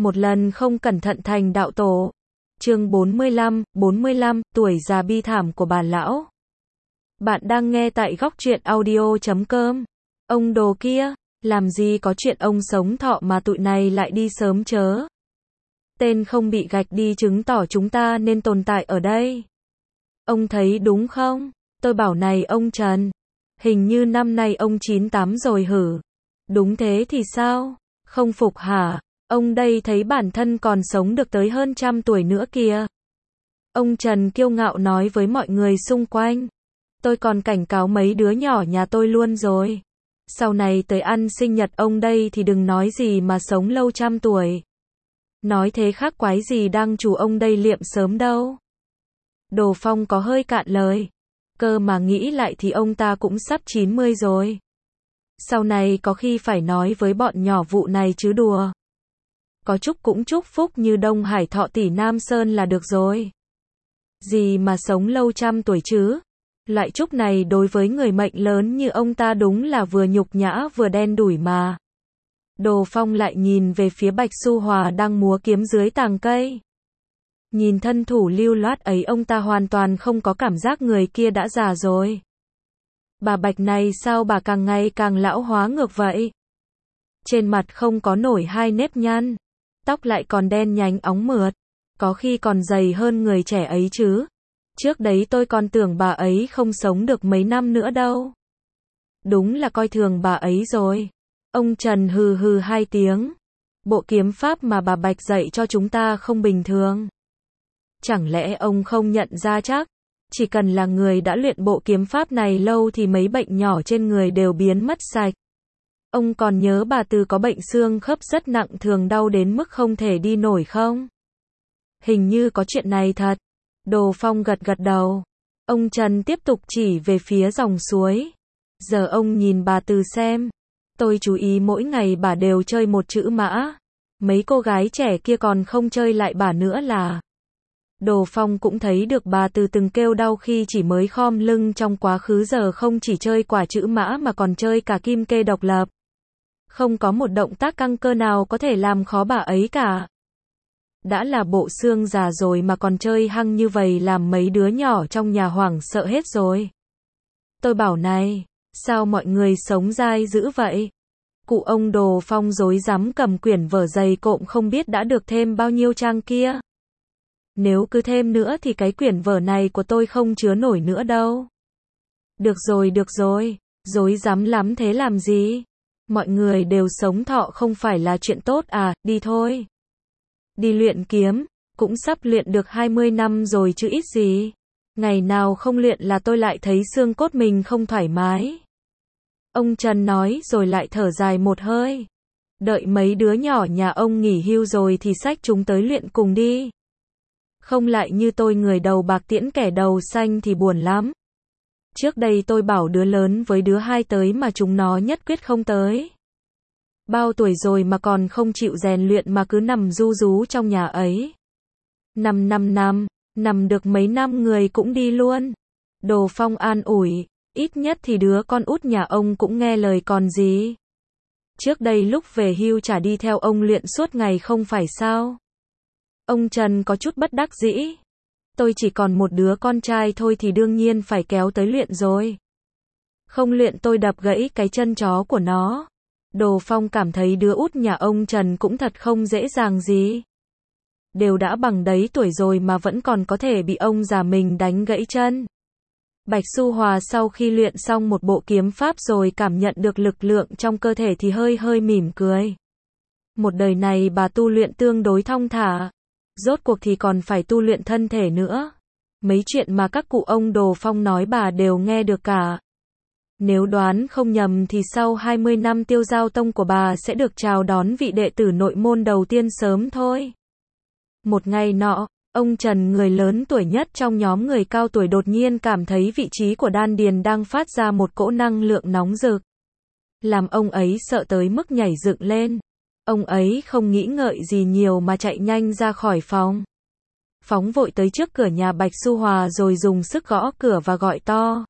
Một lần không cẩn thận thành đạo tổ. Chương 45, tuổi già bi thảm của bà lão. Bạn đang nghe tại Góc Truyện Audio.com. Ông đồ kia, làm gì có chuyện ông sống thọ mà tụi này lại đi sớm chớ. Tên không bị gạch đi chứng tỏ chúng ta nên tồn tại ở đây. Ông thấy đúng không? Tôi bảo này ông Trần. Hình như năm nay ông 98 rồi hử? Đúng thế thì sao? Không phục hả? Ông đây thấy bản thân còn sống được tới hơn 100 tuổi nữa kìa. Ông Trần kiêu ngạo nói với mọi người xung quanh. Tôi còn cảnh cáo mấy đứa nhỏ nhà tôi luôn rồi. Sau này tới ăn sinh nhật ông đây thì đừng nói gì mà sống lâu 100 tuổi. Nói thế khác quái gì đang chủ ông đây liệm sớm đâu. Đồ Phong có hơi cạn lời. Cơ mà nghĩ lại thì ông ta cũng sắp 90 rồi. Sau này có khi phải nói với bọn nhỏ vụ này chứ đùa. Có chúc cũng chúc phúc như Đông Hải Thọ Tỷ Nam Sơn là được rồi. Gì mà sống lâu 100 tuổi chứ? Loại chúc này đối với người mệnh lớn như ông ta đúng là vừa nhục nhã vừa đen đủi mà. Đồ Phong lại nhìn về phía Bạch Xu Hòa đang múa kiếm dưới tàng cây. Nhìn thân thủ lưu loát ấy ông ta hoàn toàn không có cảm giác người kia đã già rồi. Bà Bạch này sao bà càng ngày càng lão hóa ngược vậy? Trên mặt không có nổi hai nếp nhăn. Tóc lại còn đen nhánh óng mượt. Có khi còn dày hơn người trẻ ấy chứ. Trước đấy tôi còn tưởng bà ấy không sống được mấy năm nữa đâu. Đúng là coi thường bà ấy rồi. Ông Trần hừ hừ hai tiếng. Bộ kiếm pháp mà bà Bạch dạy cho chúng ta không bình thường. Chẳng lẽ ông không nhận ra chắc? Chỉ cần là người đã luyện bộ kiếm pháp này lâu thì mấy bệnh nhỏ trên người đều biến mất sạch. Ông còn nhớ bà Từ có bệnh xương khớp rất nặng thường đau đến mức không thể đi nổi không? Hình như có chuyện này thật. Đồ Phong gật gật đầu. Ông Trần tiếp tục chỉ về phía dòng suối. Giờ ông nhìn bà Từ xem. Tôi chú ý mỗi ngày bà đều chơi một chữ mã. Mấy cô gái trẻ kia còn không chơi lại bà nữa là. Đồ Phong cũng thấy được bà Từ từng kêu đau khi chỉ mới khom lưng trong quá khứ giờ không chỉ chơi quả chữ mã mà còn chơi cả kim kê độc lập. Không có một động tác căng cơ nào có thể làm khó bà ấy cả. Đã là bộ xương già rồi mà còn chơi hăng như vậy làm mấy đứa nhỏ trong nhà hoảng sợ hết rồi. Tôi bảo này, sao mọi người sống dai dữ vậy? Cụ ông Đồ Phong rối rắm cầm quyển vở dày cộm không biết đã được thêm bao nhiêu trang kia. Nếu cứ thêm nữa thì cái quyển vở này của tôi không chứa nổi nữa đâu. Được rồi, rối rắm lắm thế làm gì? Mọi người đều sống thọ không phải là chuyện tốt à, đi thôi. Đi luyện kiếm, cũng sắp luyện được 20 năm rồi chứ ít gì. Ngày nào không luyện là tôi lại thấy xương cốt mình không thoải mái. Ông Trần nói rồi lại thở dài một hơi. Đợi mấy đứa nhỏ nhà ông nghỉ hưu rồi thì xách chúng tới luyện cùng đi. Không lại như tôi người đầu bạc tiễn kẻ đầu xanh thì buồn lắm. Trước đây tôi bảo đứa lớn với đứa hai tới mà chúng nó nhất quyết không tới. Bao tuổi rồi mà còn không chịu rèn luyện mà cứ nằm ru rú trong nhà ấy. Nằm được mấy năm người cũng đi luôn. Đồ Phong an ủi, ít nhất thì đứa con út nhà ông cũng nghe lời còn gì. Trước đây lúc về hưu chả đi theo ông luyện suốt ngày không phải sao? Ông Trần có chút bất đắc dĩ. Tôi chỉ còn một đứa con trai thôi thì đương nhiên phải kéo tới luyện rồi. Không luyện tôi đập gãy cái chân chó của nó. Đồ Phong cảm thấy đứa út nhà ông Trần cũng thật không dễ dàng gì. Đều đã bằng đấy tuổi rồi mà vẫn còn có thể bị ông già mình đánh gãy chân. Bạch Xu Hòa sau khi luyện xong một bộ kiếm pháp rồi cảm nhận được lực lượng trong cơ thể thì hơi mỉm cười. Một đời này bà tu luyện tương đối thong thả. Rốt cuộc thì còn phải tu luyện thân thể nữa. Mấy chuyện mà các cụ ông Đồ Phong nói bà đều nghe được cả. Nếu đoán không nhầm thì sau 20 năm Tiêu Giao Tông của bà sẽ được chào đón vị đệ tử nội môn đầu tiên sớm thôi. Một ngày nọ, ông Trần người lớn tuổi nhất trong nhóm người cao tuổi đột nhiên cảm thấy vị trí của đan điền đang phát ra một cỗ năng lượng nóng rực. Làm ông ấy sợ tới mức nhảy dựng lên. Ông ấy không nghĩ ngợi gì nhiều mà chạy nhanh ra khỏi phòng. Phóng vội tới trước cửa nhà Bạch Xu Hòa rồi dùng sức gõ cửa và gọi to.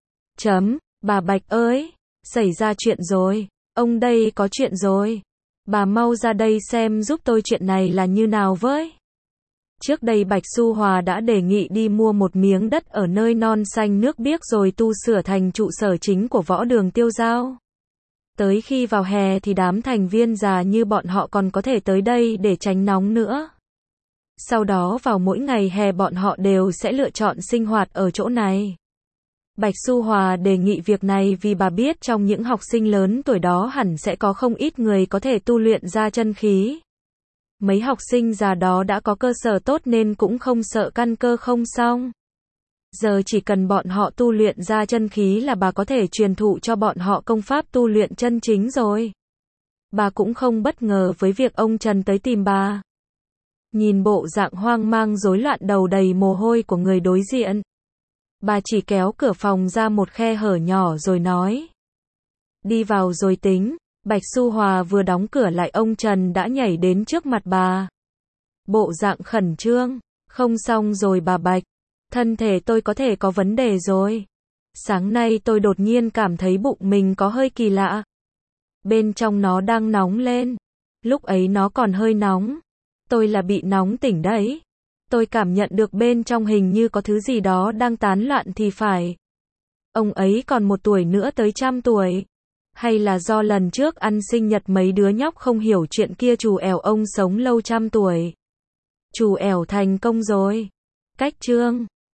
Bà Bạch ơi, xảy ra chuyện rồi, ông đây có chuyện rồi. Bà mau ra đây xem giúp tôi chuyện này là như nào với. Trước đây Bạch Xu Hòa đã đề nghị đi mua một miếng đất ở nơi non xanh nước biếc rồi tu sửa thành trụ sở chính của võ đường Tiêu Giao. Tới khi vào hè thì đám thành viên già như bọn họ còn có thể tới đây để tránh nóng nữa. Sau đó vào mỗi ngày hè bọn họ đều sẽ lựa chọn sinh hoạt ở chỗ này. Bạch Xu Hòa đề nghị việc này vì bà biết trong những học sinh lớn tuổi đó hẳn sẽ có không ít người có thể tu luyện ra chân khí. Mấy học sinh già đó đã có cơ sở tốt nên cũng không sợ căn cơ không xong. Giờ chỉ cần bọn họ tu luyện ra chân khí là bà có thể truyền thụ cho bọn họ công pháp tu luyện chân chính rồi. Bà cũng không bất ngờ với việc ông Trần tới tìm bà. Nhìn bộ dạng hoang mang rối loạn đầu đầy mồ hôi của người đối diện, bà chỉ kéo cửa phòng ra một khe hở nhỏ rồi nói. Đi vào rồi tính. Bạch Xu Hòa vừa đóng cửa lại ông Trần đã nhảy đến trước mặt bà. Bộ dạng khẩn trương. Không xong rồi bà Bạch. Thân thể tôi có thể có vấn đề rồi. Sáng nay tôi đột nhiên cảm thấy bụng mình có hơi kỳ lạ. Bên trong nó đang nóng lên. Lúc ấy nó còn hơi nóng. Tôi là bị nóng tỉnh đấy. Tôi cảm nhận được bên trong hình như có thứ gì đó đang tán loạn thì phải. Ông ấy còn 1 tuổi nữa tới 100 tuổi. Hay là do lần trước ăn sinh nhật mấy đứa nhóc không hiểu chuyện kia trù ẻo ông sống lâu 100 tuổi. Trù ẻo thành công rồi. Cách chương